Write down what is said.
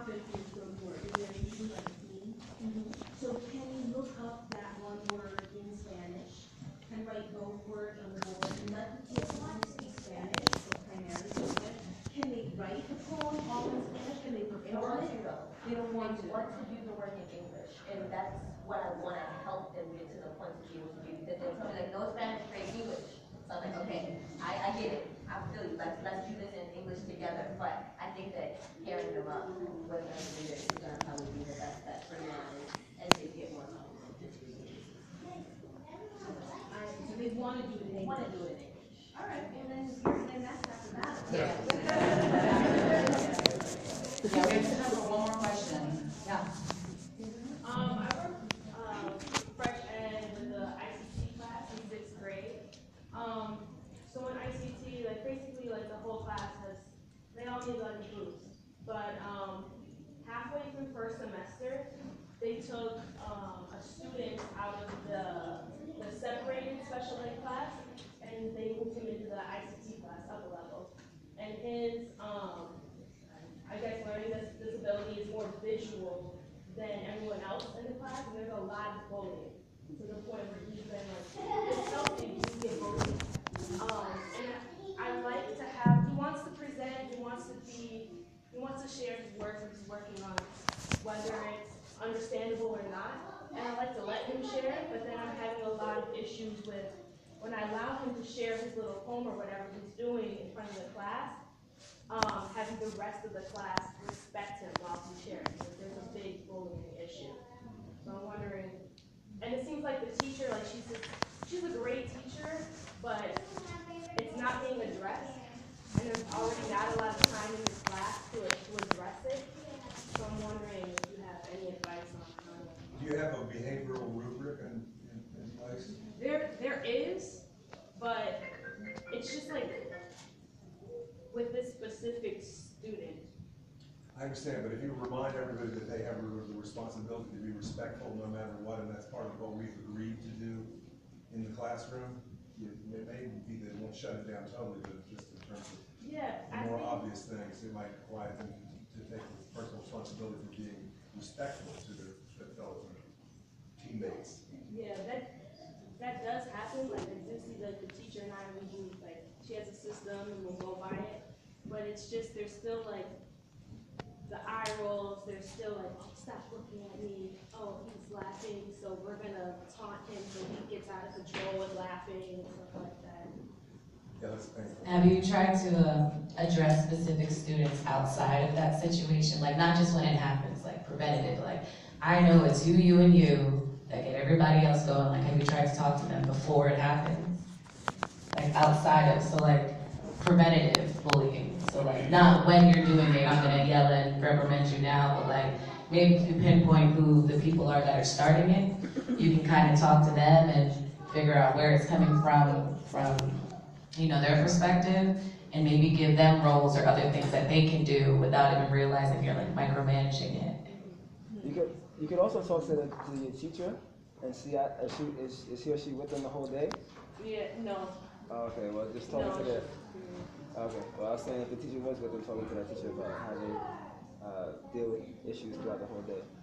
topic is the word, and they're usually like a theme. So can you look up that one word in Spanish and write both words on the board and let the kids who speak Spanish, or primarily Spanish, can they write the poem all in Spanish? Can they perform it? They don't want to. They want to do the work in English, and that's what I want to help them get to the point to be able to do. Because they'll tell me like, no Spanish, great English. So I'm like, okay, I get it. I feel you. Let's do this in English together. But I think that pairing them up with us is going to probably be the best bet for now as they get more comfortable. So they want to do it in English. All right, well then that's half the battle. Yeah. Yeah, we have time for one more question. Yeah. I work fresh ed with the ICT class in 6th grade. So in ICT, like basically like the whole class they all need like a boost. But halfway through first semester, they took a student out of the separated special ed class and they moved him into the ICT class upper level. And his I guess learning disability is more visual than everyone else in the class, and there's a lot of bullying to the point where he's been like, it's healthy, you get bullied. And I like to have, he wants to present, he wants to share his work that he's working on, whether it's understandable or not. And I like to let him share, but then I'm having a lot of issues with when I allow him to share his little poem or whatever he's doing in front of the class, having the rest of the class respect him while he's sharing. Because there's a big bullying issue. So I'm wondering, and it seems like the teacher, like she's a great teacher, but it's not being addressed. And there's already not a lot of time in this class to address it. So I'm wondering if you have any advice on how to. Do you have a behavioral rubric in place? There is, but it's just like with this specific student. I understand, but if you remind everybody that they have the responsibility to be respectful no matter what, and that's part of what we've agreed to do in the classroom, it may be that it won't shut it down totally, but just in terms of the more obvious things, it might require them to take personal responsibility for being respectful to their fellow teammates. Yeah, that does happen. Like I do see like the teacher and I, we do like she has a system and we'll go by it, but it's just there's still like the eye rolls. There's still like, oh, stop looking at me. Oh, he's laughing, so we're gonna taunt him so he gets out of control with laughing and stuff like that. Yeah, that's painful. Have you tried to address specific students outside of that situation? Like not just when it happens, like preventative, like I know it's you, and you that get everybody else going. Like have you tried to talk to them before it happens? Like outside of, so like preventative bullying. So like not when you're doing it, I'm gonna yell and reprimand you now, but like maybe if you pinpoint who the people are that are starting it, you can kind of talk to them and figure out where it's coming from their perspective, and maybe give them roles or other things that they can do without even realizing you're like micromanaging it. You could also talk to your teacher and see is he or she with them the whole day? Yeah, no. Oh, okay, well just talk to them. Okay, well I was saying if the teacher was with them, talking to that teacher about how they deal with issues throughout the whole day.